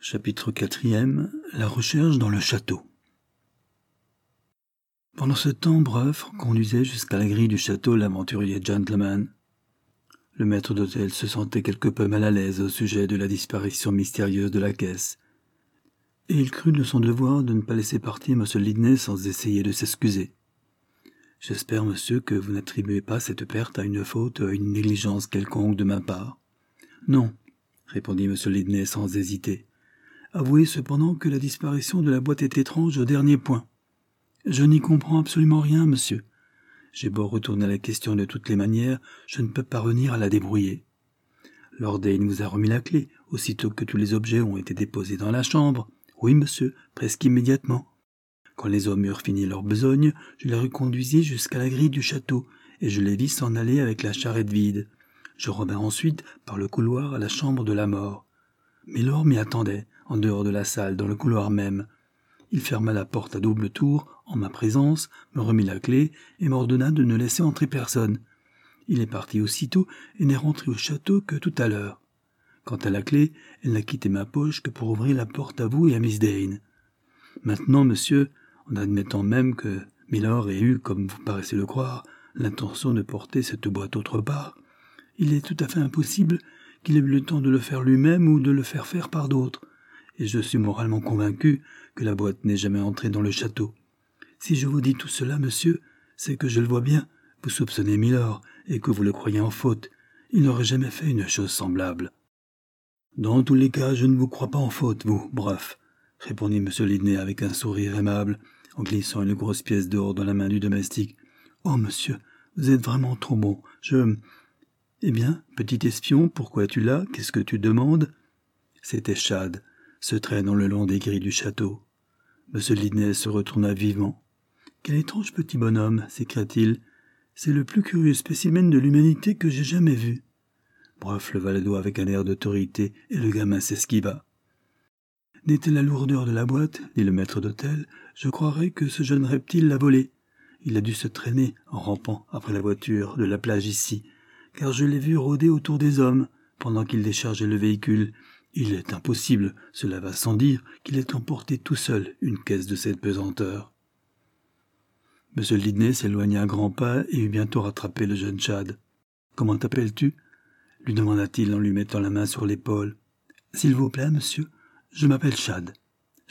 Chapitre 4. La recherche dans le château. Pendant ce temps, Breuf conduisait jusqu'à la grille du château l'aventurier gentleman. Le maître d'hôtel se sentait quelque peu mal à l'aise au sujet de la disparition mystérieuse de la caisse, et il crut de son devoir de ne pas laisser partir M. Lidney sans essayer de s'excuser. « J'espère, monsieur, que vous n'attribuez pas cette perte à une faute ou à une négligence quelconque de ma part. »« Non, » répondit M. Lidney sans hésiter. « Avouez cependant que la disparition de la boîte est étrange au dernier point. Je n'y comprends absolument rien, monsieur. J'ai beau retourner la question de toutes les manières, je ne peux parvenir à la débrouiller. Lord Dane vous a remis la clé, aussitôt que tous les objets ont été déposés dans la chambre. Oui, monsieur, presque immédiatement. Quand les hommes eurent fini leur besogne, je les reconduisis jusqu'à la grille du château, et je les vis s'en aller avec la charrette vide. Je revins ensuite par le couloir à la chambre de la mort. Mylord m'y attendait, en dehors de la salle, dans le couloir même. Il ferma la porte à double tour, en ma présence, me remit la clé et m'ordonna de ne laisser entrer personne. Il est parti aussitôt et n'est rentré au château que tout à l'heure. Quant à la clé, elle n'a quitté ma poche que pour ouvrir la porte à vous et à Miss Dane. Maintenant, monsieur, en admettant même que Mylord ait eu, comme vous paraissez le croire, l'intention de porter cette boîte autre part, il est tout à fait impossible qu'il ait eu le temps de le faire lui-même ou de le faire faire par d'autres, et je suis moralement convaincu que la boîte n'est jamais entrée dans le château. Si je vous dis tout cela, monsieur, c'est que je le vois bien, vous soupçonnez Mylord, et que vous le croyez en faute. Il n'aurait jamais fait une chose semblable. « Dans tous les cas, je ne vous crois pas en faute, vous, Breuf, » répondit M. Lidney avec un sourire aimable, en glissant une grosse pièce d'or dans la main du domestique. « Oh, monsieur, vous êtes vraiment trop bon, Eh bien, petit espion, pourquoi es-tu là? Qu'est-ce que tu demandes ?» C'était Chad, se traînant le long des grilles du château. M. Lidney se retourna vivement. « Quel étrange petit bonhomme !» s'écria-t-il. « C'est le plus curieux spécimen de l'humanité que j'ai jamais vu. » Breuf leva le doigt avec un air d'autorité, et le gamin s'esquiva. « N'était la lourdeur de la boîte, dit le maître d'hôtel, je croirais que ce jeune reptile l'a volée. Il a dû se traîner, en rampant après la voiture, de la plage ici, car je l'ai vu rôder autour des hommes, pendant qu'il déchargeait le véhicule. Il est impossible, cela va sans dire, qu'il ait emporté tout seul une caisse de cette pesanteur. » M. Lidney s'éloigna à grands pas et eut bientôt rattrapé le jeune Chad. « Comment t'appelles-tu » lui demanda-t-il en lui mettant la main sur l'épaule. « S'il vous plaît, monsieur, je m'appelle Chad. »« Chad ?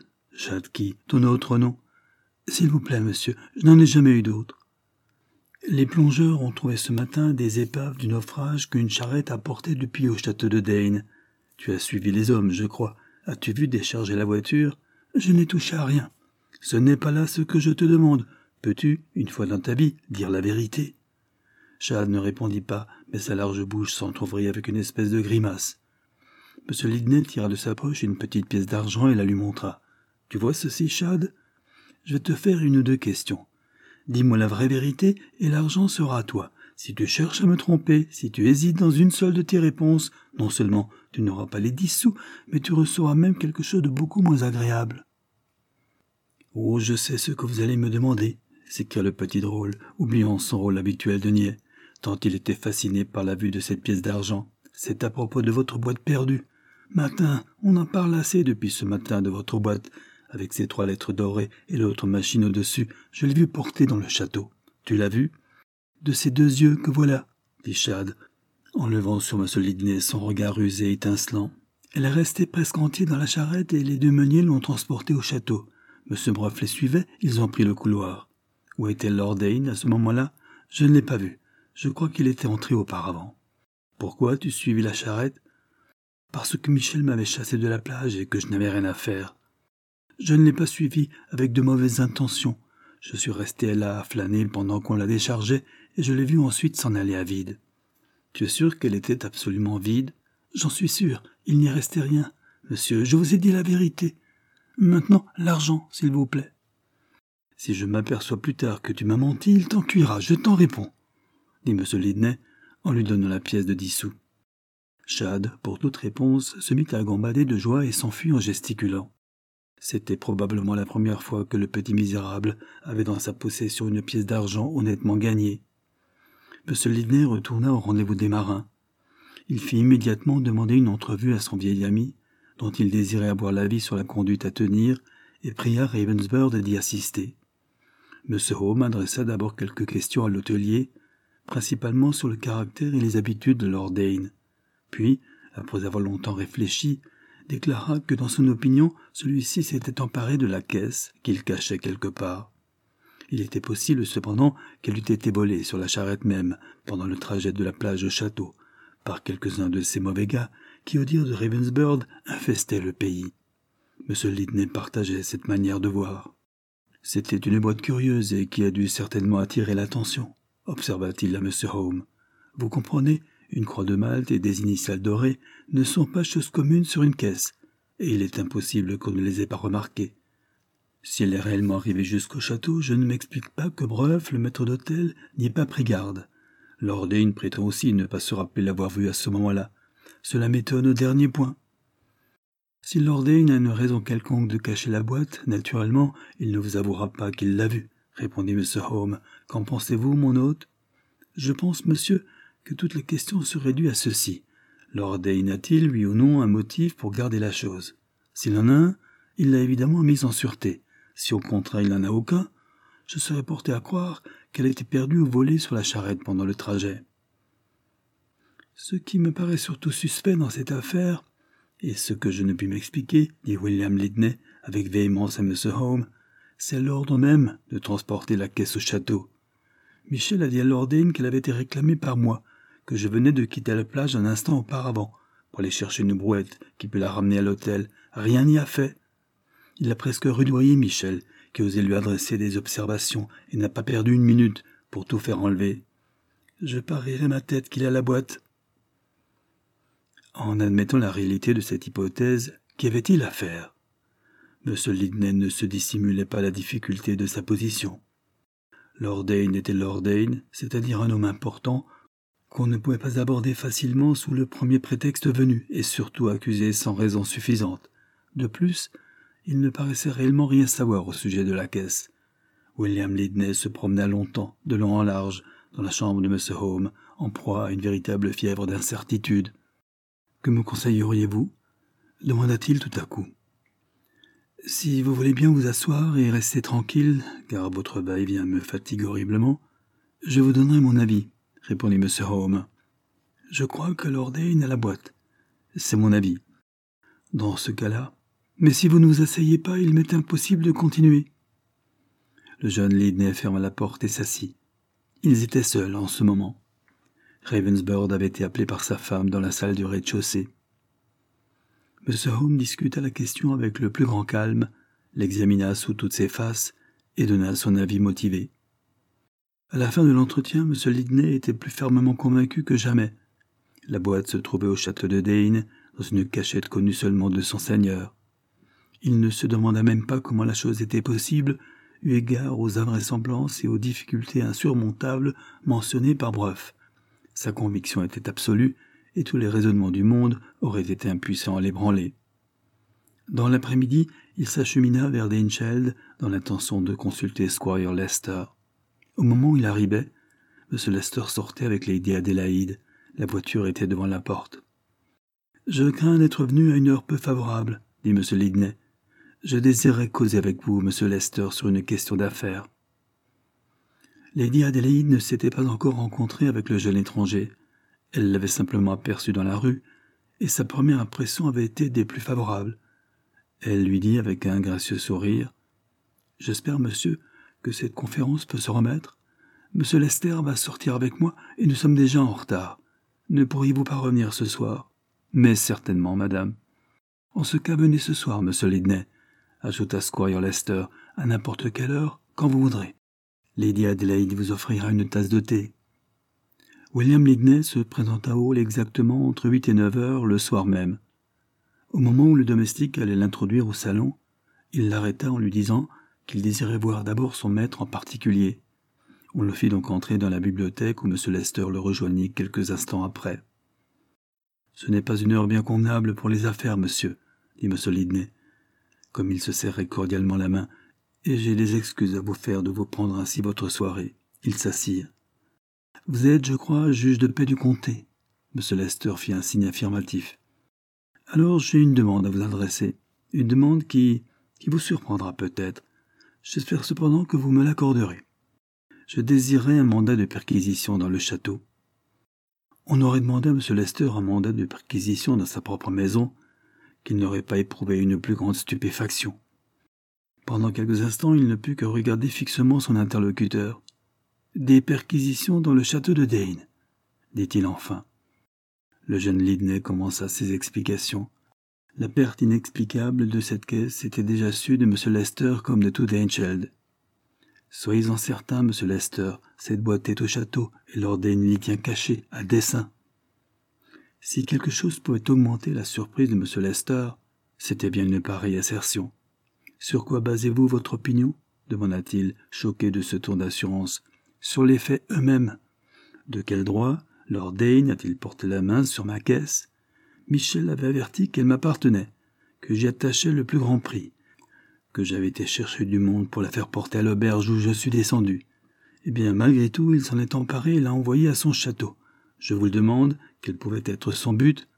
Chad qui ? Ton autre nom ?»« S'il vous plaît, monsieur, je n'en ai jamais eu d'autre. » Les plongeurs ont trouvé ce matin des épaves du naufrage qu'une charrette a portées depuis au château de Dane. Tu as suivi les hommes, je crois. As-tu vu décharger la voiture ? Je n'ai touché à rien. Ce n'est pas là ce que je te demande. Peux-tu, une fois dans ta vie, dire la vérité ? Chad ne répondit pas, mais sa large bouche s'entr'ouvrit avec une espèce de grimace. M. Lidney tira de sa poche une petite pièce d'argent et la lui montra. « Tu vois ceci, Chad ? Je vais te faire une ou deux questions. Dis-moi la vraie vérité et l'argent sera à toi. Si tu cherches à me tromper, si tu hésites dans une seule de tes réponses, non seulement tu n'auras pas les 10 sous, mais tu recevras même quelque chose de beaucoup moins agréable. »« Oh, je sais ce que vous allez me demander, » s'écria le petit drôle, oubliant son rôle habituel de niais, tant il était fasciné par la vue de cette pièce d'argent. « C'est à propos de votre boîte perdue. Martin, on en parle assez depuis ce matin de votre boîte, avec ses 3 lettres dorées et l'autre machine au-dessus. Je l'ai vue porter dans le château. Tu l'as vue ? » ?»« De ces 2 yeux que voilà, » dit Chad, en levant sur M. Lidney son regard usé et étincelant. « Elle est restée presque entière dans la charrette et les 2 meuniers l'ont transportée au château. M. Breuf les suivait, ils ont pris le couloir. Où était Lord Dane à ce moment-là ? Je ne l'ai pas vu. Je crois qu'il était entré auparavant. »« Pourquoi tu suivis la charrette ? » ?»« Parce que Michel m'avait chassé de la plage et que je n'avais rien à faire. Je ne l'ai pas suivi avec de mauvaises intentions. Je suis resté là à flâner pendant qu'on la déchargeait et je l'ai vue ensuite s'en aller à vide. »« Tu es sûr qu'elle était absolument vide ? » ?»« J'en suis sûr, il n'y restait rien. Monsieur, je vous ai dit la vérité. Maintenant, l'argent, s'il vous plaît. »« Si je m'aperçois plus tard que tu m'as menti, il t'en cuira, je t'en réponds, » dit M. Lidney en lui donnant la pièce de 10 sous. Chad, pour toute réponse, se mit à gambader de joie et s'enfuit en gesticulant. C'était probablement la première fois que le petit misérable avait dans sa possession une pièce d'argent honnêtement gagnée. M. Lidney retourna au rendez-vous des marins. Il fit immédiatement demander une entrevue à son vieil ami, dont il désirait avoir l'avis sur la conduite à tenir, et pria Ravensburg d'y assister. M. Home adressa d'abord quelques questions à l'hôtelier, principalement sur le caractère et les habitudes de Lord Dane. Puis, après avoir longtemps réfléchi, déclara que dans son opinion, celui-ci s'était emparé de la caisse qu'il cachait quelque part. Il était possible cependant qu'elle eût été volée sur la charrette même, pendant le trajet de la plage au château, par quelques-uns de ces mauvais gars qui, au dire de Ravensburg, infestaient le pays. M. Lidney partageait cette manière de voir. « C'était une boîte curieuse et qui a dû certainement attirer l'attention, observa-t-il à M. Home. Vous comprenez, une croix de Malte et des initiales dorées ne sont pas choses communes sur une caisse, et il est impossible qu'on ne les ait pas remarquées. Si elle est réellement arrivée jusqu'au château, je ne m'explique pas que Breuf, le maître d'hôtel, n'y ait pas pris garde. Lord Dane prétend aussi ne pas se rappeler l'avoir vue à ce moment-là. Cela m'étonne au dernier point. Si Lord Dane a une raison quelconque de cacher la boîte, naturellement, il ne vous avouera pas qu'il l'a vue, répondit M. Home. Qu'en pensez-vous, mon hôte? Je pense, monsieur, que toute la question serait due à ceci. Lord Dane a-t-il, oui ou non, un motif pour garder la chose? S'il en a un, il l'a évidemment mise en sûreté. Si au contraire il n'en a aucun, je serais porté à croire qu'elle a été perdue ou volée sur la charrette pendant le trajet. Ce qui me paraît surtout suspect dans cette affaire, et ce que je ne puis m'expliquer, dit William Lidney avec véhémence à M. Home, c'est l'ordre même de transporter la caisse au château. Michel a dit à Lord Dane qu'elle avait été réclamée par moi, que je venais de quitter la plage un instant auparavant, pour aller chercher une brouette qui peut la ramener à l'hôtel. Rien n'y a fait. Il a presque rudoyé Michel, qui osait lui adresser des observations et n'a pas perdu une minute pour tout faire enlever. Je parierais ma tête qu'il a la boîte. En admettant la réalité de cette hypothèse, qu'y avait-il à faire? M. Lidney ne se dissimulait pas la difficulté de sa position. Lord Dane était Lord Dane, c'est-à-dire un homme important, qu'on ne pouvait pas aborder facilement sous le premier prétexte venu, et surtout accuser sans raison suffisante. De plus, il ne paraissait réellement rien savoir au sujet de la caisse. William Lidney se promena longtemps, de long en large, dans la chambre de M. Home, en proie à une véritable fièvre d'incertitude. « Que me conseilleriez-vous » demanda-t-il tout à coup. « Si vous voulez bien vous asseoir et rester tranquille, car votre va-et-vient me fatigue horriblement, je vous donnerai mon avis, » répondit M. Home. « Je crois que Lord Dane a la boîte. C'est mon avis. Dans ce cas-là, mais si vous ne vous asseyez pas, il m'est impossible de continuer. » Le jeune Lidney ferma la porte et s'assit. Ils étaient seuls en ce moment. Ravensburg avait été appelé par sa femme dans la salle du rez-de-chaussée. M. Home discuta la question avec le plus grand calme, l'examina sous toutes ses faces et donna son avis motivé. À la fin de l'entretien, M. Lidney était plus fermement convaincu que jamais. La boîte se trouvait au château de Dane, dans une cachette connue seulement de son seigneur. Il ne se demanda même pas comment la chose était possible, eu égard aux invraisemblances et aux difficultés insurmontables mentionnées par Breuf. Sa conviction était absolue, et tous les raisonnements du monde auraient été impuissants à l'ébranler. Dans l'après-midi, il s'achemina vers Danecheld dans l'intention de consulter Squire Lester. Au moment où il arrivait, M. Lester sortait avec Lady Adélaïde. La voiture était devant la porte. « Je crains d'être venu à une heure peu favorable, » dit M. Lidney. « Je désirerais causer avec vous, M. Lester, sur une question d'affaires. » Lady Adélaïde ne s'était pas encore rencontrée avec le jeune étranger. Elle l'avait simplement aperçu dans la rue, et sa première impression avait été des plus favorables. Elle lui dit avec un gracieux sourire « J'espère, monsieur, que cette conférence peut se remettre. M. Lester va sortir avec moi, et nous sommes déjà en retard. Ne pourriez-vous pas revenir ce soir ?»« Mais certainement, madame. »« En ce cas, venez ce soir, M. Lidney, » ajouta Squire Lester, « à n'importe quelle heure, quand vous voudrez. Lady Adélaïde vous offrira une tasse de thé. » William Lidney se présenta au hall exactement entre 8 et 9 heures le soir même. Au moment où le domestique allait l'introduire au salon, il l'arrêta en lui disant qu'il désirait voir d'abord son maître en particulier. On le fit donc entrer dans la bibliothèque où M. Lester le rejoignit quelques instants après. « Ce n'est pas une heure bien convenable pour les affaires, monsieur, » dit M. Lidney, comme il se serrait cordialement la main, « et j'ai des excuses à vous faire de vous prendre ainsi votre soirée. » Ils s'assirent. « Vous êtes, je crois, juge de paix du comté. » M. Lester fit un signe affirmatif. Alors j'ai une demande à vous adresser, une demande qui vous surprendra peut-être. J'espère cependant que vous me l'accorderez. Je désirais un mandat de perquisition dans le château. On aurait demandé à M. Lester un mandat de perquisition dans sa propre maison, qu'il n'aurait pas éprouvé une plus grande stupéfaction. Pendant quelques instants, il ne put que regarder fixement son interlocuteur. « Des perquisitions dans le château de Dane », dit-il enfin. Le jeune Lydney commença ses explications. La perte inexplicable de cette caisse était déjà su de M. Lester comme de tout Danehill. « Soyez-en certain, M. Lester, cette boîte est au château, et Lord Dane l'y tient cachée, à dessein. » Si quelque chose pouvait augmenter la surprise de M. Lester, c'était bien une pareille assertion. « Sur quoi basez-vous votre opinion ?» demanda-t-il, choqué de ce ton d'assurance. « Sur les faits eux-mêmes. De quel droit Lord Dane a-t-il porté la main sur ma caisse? Michel avait averti qu'elle m'appartenait, que j'y attachais le plus grand prix, que j'avais été chercher du monde pour la faire porter à l'auberge où je suis descendu. Eh bien, malgré tout, il s'en est emparé et l'a envoyée à son château. Je vous le demande, quel pouvait être son but?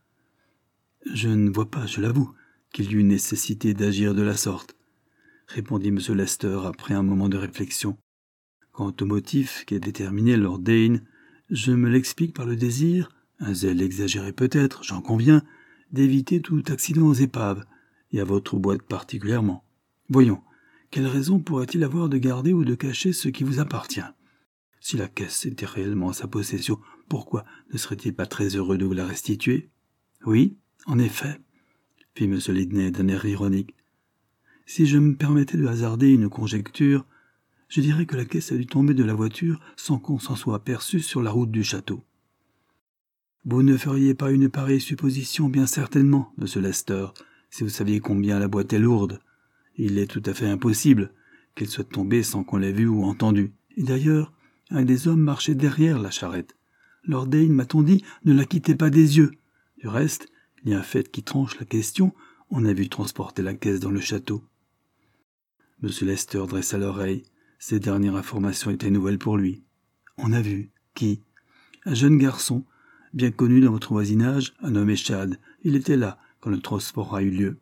Je ne vois pas, je l'avoue, qu'il y eût nécessité d'agir de la sorte, répondit M. Lester après un moment de réflexion. Quant au motif qui a déterminé Lord Dane, je me l'explique par le désir, un zèle exagéré peut-être, j'en conviens, d'éviter tout accident aux épaves, et à votre boîte particulièrement. Voyons, quelle raison pourrait-il avoir de garder ou de cacher ce qui vous appartient? Si la caisse était réellement en sa possession, pourquoi ne serait-il pas très heureux de vous la restituer? Oui, en effet, fit M. Lydney d'un air ironique. Si je me permettais de hasarder une conjecture, je dirais que la caisse a dû tomber de la voiture sans qu'on s'en soit aperçu sur la route du château. Vous ne feriez pas une pareille supposition, bien certainement, M. Lester, si vous saviez combien la boîte est lourde. Il est tout à fait impossible qu'elle soit tombée sans qu'on l'ait vue ou entendue. Et d'ailleurs, un des hommes marchait derrière la charrette. Lord Dane, m'a-t-on dit, ne la quittait pas des yeux. Du reste, il y a un fait qui tranche la question, on a vu transporter la caisse dans le château. M. Lester dressa l'oreille. Ces dernières informations étaient nouvelles pour lui. On a vu. Qui? Un jeune garçon, bien connu dans votre voisinage, un nommé Chad. Il était là quand le transport a eu lieu.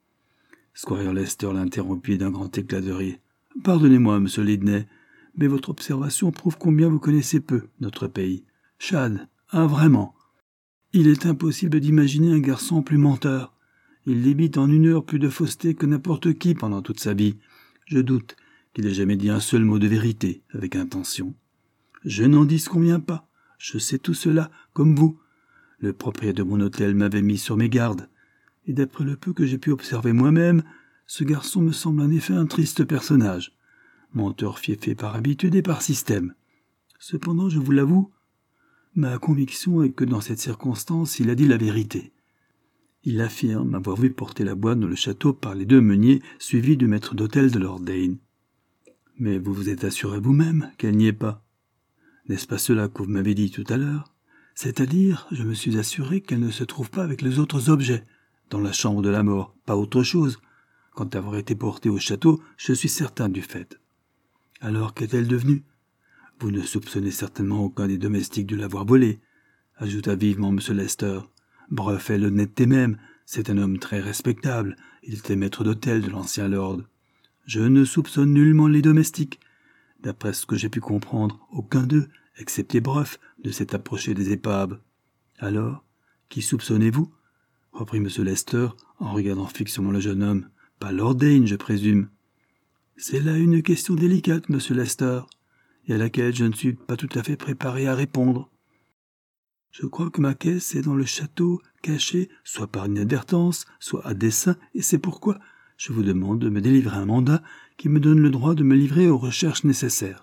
Squire Lester l'interrompit d'un grand éclat de rire. « Pardonnez-moi, M. Lydney, mais votre observation prouve combien vous connaissez peu notre pays. Chad, vraiment. Il est impossible d'imaginer un garçon plus menteur. Il débite en une heure plus de fausseté que n'importe qui pendant toute sa vie. Je doute qu'il ait jamais dit un seul mot de vérité, avec intention. Je n'en disconviens pas. Je sais tout cela, comme vous. Le propriétaire de mon hôtel m'avait mis sur mes gardes. Et d'après le peu que j'ai pu observer moi-même, ce garçon me semble en effet un triste personnage. Menteur fiefé par habitude et par système. Cependant, je vous l'avoue, ma conviction est que dans cette circonstance, il a dit la vérité. Il affirme avoir vu porter la boîte dans le château par les deux meuniers suivis du maître d'hôtel de Lord Dane. Mais vous vous êtes assuré vous-même qu'elle n'y est pas. N'est-ce pas cela que vous m'avez dit tout à l'heure? C'est-à-dire, je me suis assuré qu'elle ne se trouve pas avec les autres objets, dans la chambre de la mort, pas autre chose. Quant à avoir été portée au château, je suis certain du fait. Alors qu'est-elle devenue? Vous ne soupçonnez certainement aucun des domestiques de l'avoir volée, ajouta vivement M. Lester. Bref, et l'honnêteté même, c'est un homme très respectable, il était maître d'hôtel de l'ancien lord. Je ne soupçonne nullement les domestiques. D'après ce que j'ai pu comprendre, aucun d'eux, excepté Bruff, ne s'est approché des épaves. Alors, qui soupçonnez-vous? Reprit M. Lester, en regardant fixement le jeune homme. Pas Lord Dane, je présume. C'est là une question délicate, M. Lester, et à laquelle je ne suis pas tout à fait préparé à répondre. Je crois que ma caisse est dans le château, cachée, soit par inadvertance, soit à dessein, et c'est pourquoi je vous demande de me délivrer un mandat qui me donne le droit de me livrer aux recherches nécessaires.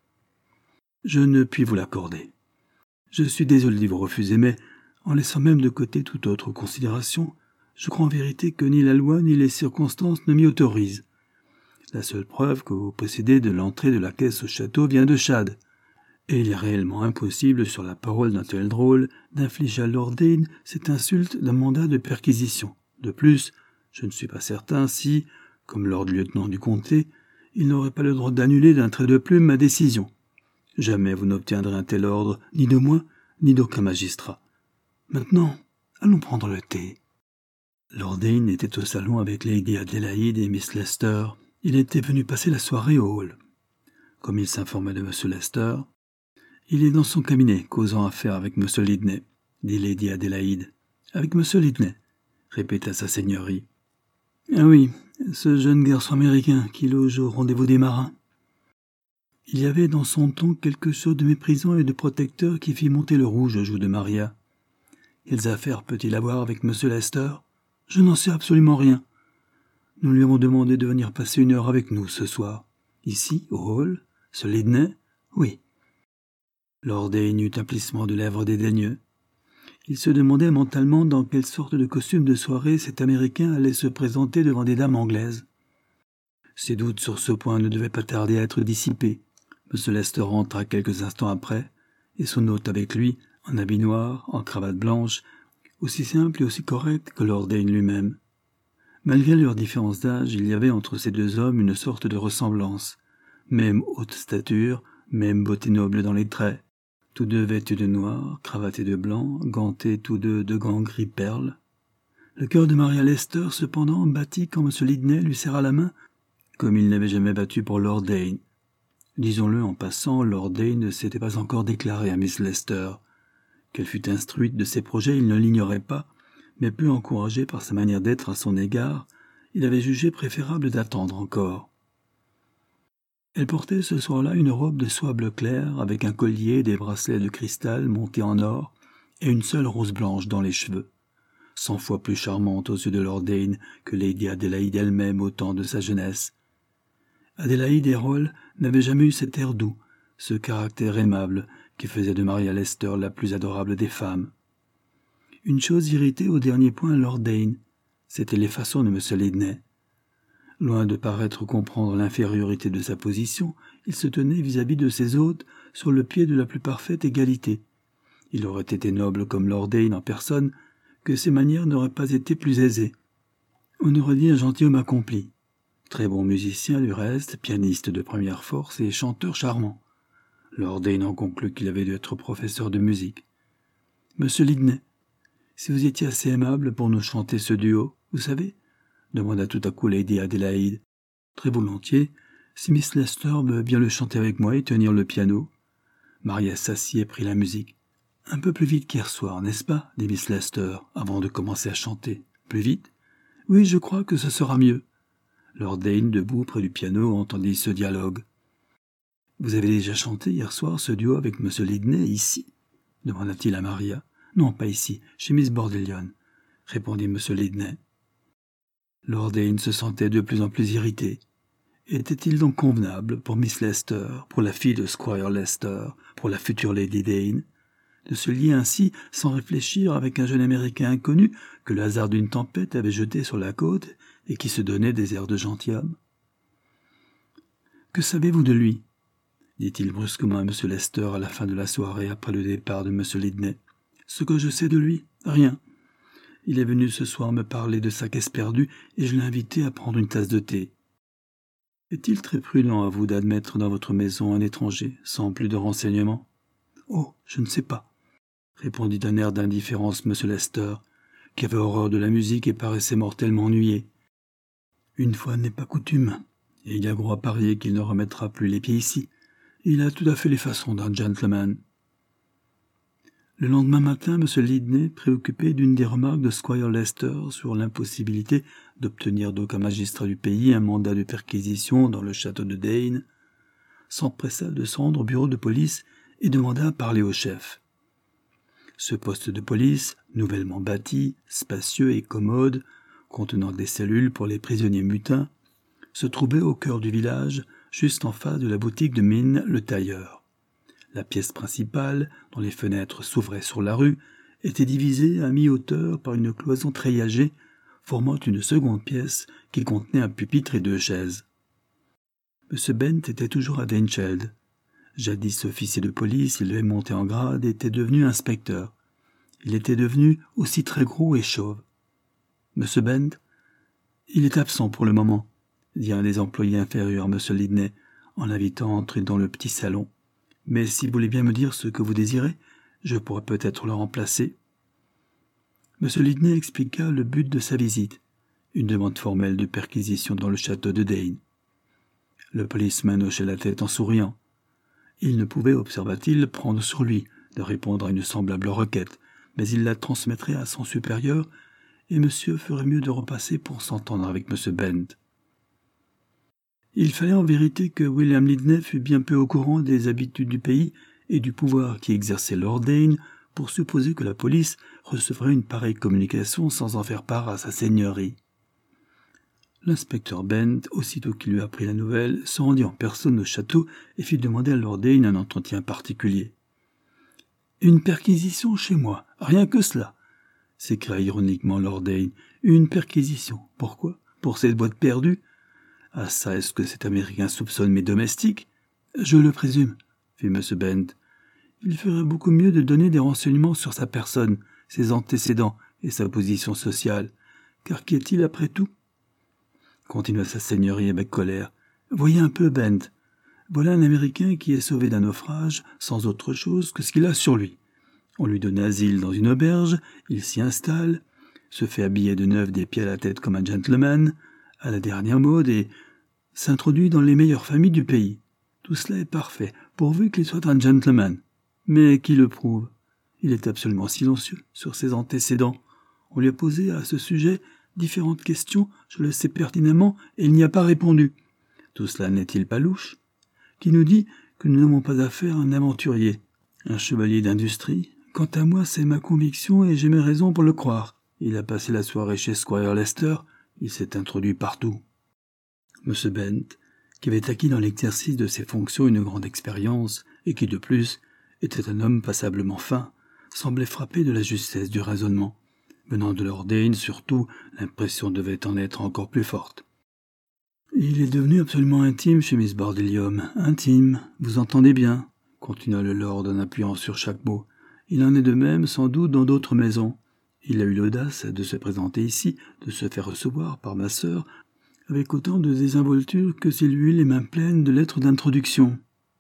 Je ne puis vous l'accorder. Je suis désolé de vous refuser, mais, en laissant même de côté toute autre considération, je crois en vérité que ni la loi ni les circonstances ne m'y autorisent. La seule preuve que vous possédez de l'entrée de la caisse au château vient de Chad, et il est réellement impossible, sur la parole d'un tel drôle, d'infliger à Lord Dane cette insulte d'un mandat de perquisition. De plus, je ne suis pas certain si, comme lord-lieutenant du comté, il n'aurait pas le droit d'annuler d'un trait de plume ma décision. Jamais vous n'obtiendrez un tel ordre, ni de moi, ni d'aucun magistrat. Maintenant, allons prendre le thé. Lord Dane était au salon avec Lady Adélaïde et Miss Lester. Il était venu passer la soirée au hall. Comme il s'informait de M. Lester, il est dans son cabinet, causant affaire avec M. Lidney, dit Lady Adélaïde. Avec M. Lidney, répéta sa seigneurie. Ah oui, ce jeune garçon américain qui loge au rendez-vous des marins. Il y avait dans son ton quelque chose de méprisant et de protecteur qui fit monter le rouge aux joues de Maria. Quelles affaires peut-il avoir avec M. Lester ? Je n'en sais absolument rien. Nous lui avons demandé de venir passer 1 heure avec nous ce soir. Ici, au hall, ce Lidney ? Oui. Lord Dane eut un plissement de lèvres dédaigneux. Il se demandait mentalement dans quelle sorte de costume de soirée cet Américain allait se présenter devant des dames anglaises. Ses doutes sur ce point ne devaient pas tarder à être dissipés. M. Lester rentra quelques instants après, et son hôte avec lui, en habit noir, en cravate blanche, aussi simple et aussi correct que Lord Dane lui-même. Malgré leur différence d'âge, il y avait entre ces 2 hommes une sorte de ressemblance. Même haute stature, même beauté noble dans les traits. Tous 2 vêtus de noir, cravatés de blanc, gantés tous 2 de gants gris perle. Le cœur de Maria Lester, cependant, battit quand M. Lidney lui serra la main, comme il n'avait jamais battu pour Lord Dane. Disons-le en passant, Lord Dane ne s'était pas encore déclaré à Miss Lester. Qu'elle fût instruite de ses projets, il ne l'ignorait pas, mais peu encouragé par sa manière d'être à son égard, il avait jugé préférable d'attendre encore. Elle portait ce soir-là une robe de soie bleu clair, avec un collier et des bracelets de cristal montés en or, et une seule rose blanche dans les cheveux, 100 fois plus charmante aux yeux de Lord Dane que Lady Adélaïde elle-même au temps de sa jeunesse. Adélaïde Errol n'avait jamais eu cet air doux, ce caractère aimable qui faisait de Maria Lester la plus adorable des femmes. Une chose irritait au dernier point Lord Dane, c'étaient les façons de M. Lidney. Loin de paraître comprendre l'infériorité de sa position, il se tenait vis-à-vis de ses hôtes sur le pied de la plus parfaite égalité. Il aurait été noble comme Lord Dane en personne, que ses manières n'auraient pas été plus aisées. On aurait dit un gentilhomme accompli. Très bon musicien du reste, pianiste de première force et chanteur charmant. Lord Dane en conclut qu'il avait dû être professeur de musique. « Monsieur Lidney, si vous étiez assez aimable pour nous chanter ce duo, vous savez ?» demanda tout à coup Lady Adélaïde. « Très volontiers, si Miss Lester veut bien le chanter avec moi et tenir le piano. » Maria s'assit et prit la musique. « Un peu plus vite qu'hier soir, n'est-ce pas ?» dit Miss Lester, avant de commencer à chanter. « Plus vite ?»« Oui, je crois que ce sera mieux. » Lord Dane, debout près du piano, entendit ce dialogue. « Vous avez déjà chanté hier soir ce duo avec M. Lidney ici ?» demanda-t-il à Maria. « Non, pas ici, chez Miss Bordellion, » répondit M. Lidney. Lord Dane se sentait de plus en plus irrité. Était-il donc convenable pour Miss Lester, pour la fille de Squire Lester, pour la future Lady Dane, de se lier ainsi sans réfléchir avec un jeune Américain inconnu que le hasard d'une tempête avait jeté sur la côte et qui se donnait des airs de gentilhomme ? « Que savez-vous de lui ?» dit-il brusquement à M. Lester à la fin de la soirée après le départ de M. Lidney. « Ce que je sais de lui ? Rien. Il est venu ce soir me parler de sa caisse perdue et je l'ai invité à prendre une tasse de thé. Est-il très prudent à vous d'admettre dans votre maison un étranger sans plus de renseignements ? » « Oh, je ne sais pas, » répondit d'un air d'indifférence M. Lester, qui avait horreur de la musique et paraissait mortellement ennuyé. « Une fois n'est pas coutume, et il y a gros à parier qu'il ne remettra plus les pieds ici. Il a tout à fait les façons d'un gentleman. » Le lendemain matin, M. Lidney, préoccupé d'une des remarques de Squire Lester sur l'impossibilité d'obtenir d'aucun magistrat du pays un mandat de perquisition dans le château de Dane, s'empressa de se rendre au bureau de police et demanda à parler au chef. Ce poste de police, nouvellement bâti, spacieux et commode, contenant des cellules pour les prisonniers mutins, se trouvait au cœur du village, juste en face de la boutique de Mine le tailleur. La pièce principale, dont les fenêtres s'ouvraient sur la rue, était divisée à mi-hauteur par une cloison treillagée, formant une seconde pièce qui contenait un pupitre et 2 chaises. M. Bent était toujours à Daincheld. Jadis officier de police, il avait monté en grade et était devenu inspecteur. Il était devenu aussi très gros et chauve. « M. Bent, il est absent pour le moment, » dit un des employés inférieurs à M. Lidney, en l'invitant à entrer dans le petit salon. « Mais si vous voulez bien me dire ce que vous désirez, je pourrais peut-être le remplacer. » M. Lidney expliqua le but de sa visite, une demande formelle de perquisition dans le château de Dane. Le policeman hochait la tête en souriant. Il ne pouvait, observa-t-il, prendre sur lui de répondre à une semblable requête, mais il la transmettrait à son supérieur, et monsieur ferait mieux de repasser pour s'entendre avec M. Bent. Il fallait en vérité que William Lidney fût bien peu au courant des habitudes du pays et du pouvoir qui exerçait Lord Dane pour supposer que la police recevrait une pareille communication sans en faire part à sa seigneurie. L'inspecteur Bent, aussitôt qu'il lui apprit la nouvelle, se rendit en personne au château et fit demander à Lord Dane un entretien particulier. « Une perquisition chez moi, rien que cela !» s'écria ironiquement Lord Dane. « Une perquisition. Pourquoi? Pour cette boîte perdue? Ah ça, est-ce que cet Américain soupçonne mes domestiques? » « Je le présume, » fit M. Bent. « Il ferait beaucoup mieux de donner des renseignements sur sa personne, ses antécédents et sa position sociale. Car qui est-il après tout? » Continua sa seigneurie avec colère. « Voyez un peu, Bent. Voilà un Américain qui est sauvé d'un naufrage sans autre chose que ce qu'il a sur lui. On lui donne asile dans une auberge, il s'y installe, se fait habiller de neuf des pieds à la tête comme un gentleman, à la dernière mode, et s'introduit dans les meilleures familles du pays. Tout cela est parfait, pourvu qu'il soit un gentleman. Mais qui le prouve? Il est absolument silencieux sur ses antécédents. On lui a posé à ce sujet différentes questions, je le sais pertinemment, et il n'y a pas répondu. Tout cela n'est-il pas louche? Qui nous dit que nous n'avons pas affaire à un aventurier, un chevalier d'industrie? Quant à moi, c'est ma conviction et j'ai mes raisons pour le croire. Il a passé la soirée chez Squire Lester, il s'est introduit partout. » M. Bent, qui avait acquis dans l'exercice de ses fonctions une grande expérience, et qui, de plus, était un homme passablement fin, semblait frappé de la justesse du raisonnement. Venant de Lord Dane, surtout, l'impression devait en être encore plus forte. « Il est devenu absolument intime chez Miss Bordillium. Intime, vous entendez bien, » continua le lord en appuyant sur chaque mot. « Il en est de même, sans doute, dans d'autres maisons. Il a eu l'audace de se présenter ici, de se faire recevoir par ma sœur, avec autant de désinvolture que s'il eut les mains pleines de lettres d'introduction. »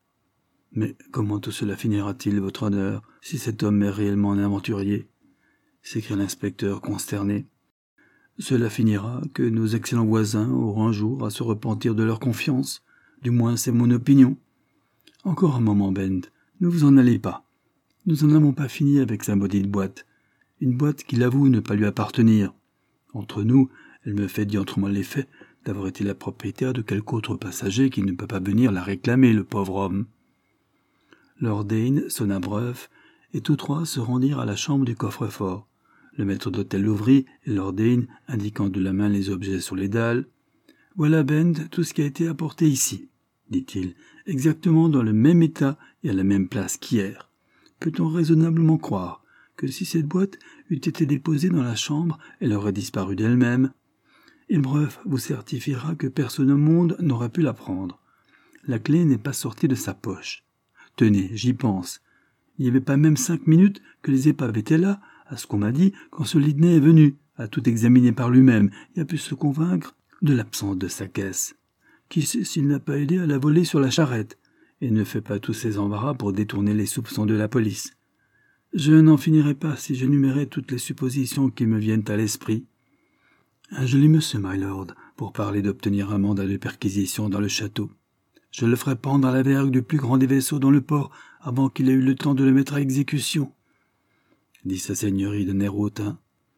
« Mais comment tout cela finira-t-il, votre honneur, si cet homme est réellement un aventurier ?» s'écria l'inspecteur consterné. « Cela finira que nos excellents voisins auront un jour à se repentir de leur confiance. Du moins, c'est mon opinion. Encore un moment, Bent, ne vous en allez pas. Nous n'en avons pas fini avec sa maudite boîte. Une boîte qu'il avoue ne pas lui appartenir. Entre nous, elle me fait diantrement l'effet d'avoir été la propriétaire de quelque autre passager qui ne peut pas venir la réclamer, le pauvre homme. » Lord Dane sonna bref, et tous trois se rendirent à la chambre du coffre-fort. Le maître d'hôtel l'ouvrit, et Lord Dane, indiquant de la main les objets sur les dalles, « Voilà, Bent, tout ce qui a été apporté ici, » dit-il, « exactement dans le même état et à la même place qu'hier. Peut-on raisonnablement croire que si cette boîte eût été déposée dans la chambre, elle aurait disparu d'elle-même? Et bref vous certifiera que personne au monde n'aurait pu la prendre. La clé n'est pas sortie de sa poche. Tenez, j'y pense. Il n'y avait pas même 5 minutes que les épaves étaient là, à ce qu'on m'a dit, quand ce Lidney est venu, a tout examiné par lui-même et a pu se convaincre de l'absence de sa caisse. Qui sait s'il n'a pas aidé à la voler sur la charrette, et ne fait pas tous ses embarras pour détourner les soupçons de la police. Je n'en finirai pas si j'énumérais toutes les suppositions qui me viennent à l'esprit. Un joli monsieur, my lord, pour parler d'obtenir un mandat de perquisition dans le château. Je le ferai pendre à la vergue du plus grand des vaisseaux dans le port avant qu'il ait eu le temps de le mettre à exécution, dit sa seigneurie d'un air hautain.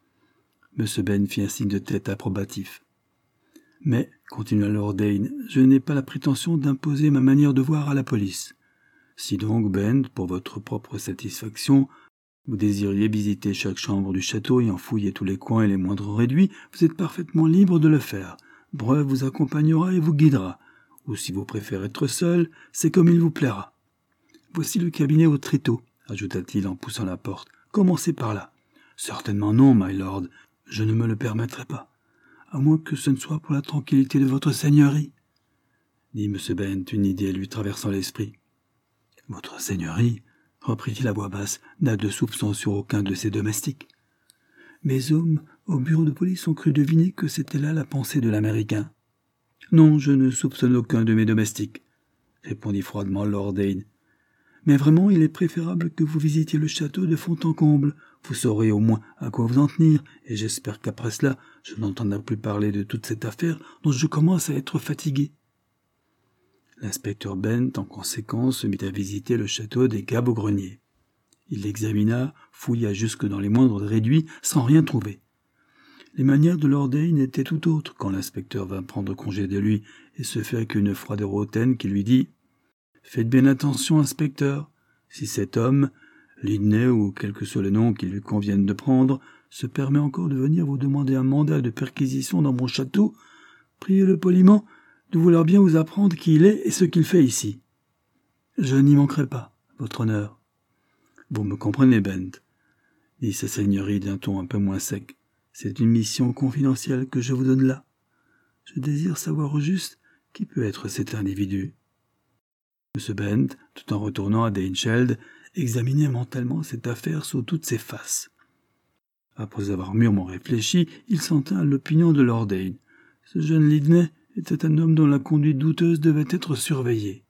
M. Ben fit un signe de tête approbatif. Mais, continua Lord Dane, je n'ai pas la prétention d'imposer ma manière de voir à la police. Si donc, Ben, pour votre propre satisfaction, vous désiriez visiter chaque chambre du château et en fouiller tous les coins et les moindres réduits, vous êtes parfaitement libre de le faire. Bref vous accompagnera et vous guidera. Ou si vous préférez être seul, c'est comme il vous plaira. Voici le cabinet au tréteau, ajouta-t-il en poussant la porte. Commencez par là. Certainement non, my lord, je ne me le permettrai pas, à moins que ce ne soit pour la tranquillité de votre seigneurie, dit M. Bent, une idée lui traversant l'esprit. Votre seigneurie, reprit-il à voix basse, n'a de soupçon sur aucun de ses domestiques. Mes hommes au bureau de police ont cru deviner que c'était là la pensée de l'Américain. Non, je ne soupçonne aucun de mes domestiques, répondit froidement Lord Dane. Mais vraiment, il est préférable que vous visitiez le château de fond en comble. Vous saurez au moins à quoi vous en tenir, et j'espère qu'après cela, je n'entendrai plus parler de toute cette affaire dont je commence à être fatigué. » L'inspecteur Bent, en conséquence, se mit à visiter le château des Caves-au-Grenier. Il l'examina, fouilla jusque dans les moindres réduits, sans rien trouver. Les manières de Lord Dane étaient tout autres quand l'inspecteur vint prendre congé de lui, et ce fut avec une froideur hautaine qu'il lui dit « Faites bien attention, inspecteur. Si cet homme, Lydney ou quel que soit le nom qu'il lui convienne de prendre, se permet encore de venir vous demander un mandat de perquisition dans mon château, priez-le poliment de vouloir bien vous apprendre qui il est et ce qu'il fait ici. Je n'y manquerai pas, votre honneur. » « Vous me comprenez, Bent, dit sa seigneurie d'un ton un peu moins sec. C'est une mission confidentielle que je vous donne là. Je désire savoir au juste qui peut être cet individu. » M. Bent, tout en retournant à Daneskeld, examinait mentalement cette affaire sous toutes ses faces. Après avoir mûrement réfléchi, il s'en tint à l'opinion de Lord Dane. Ce jeune Lydney était un homme dont la conduite douteuse devait être surveillée.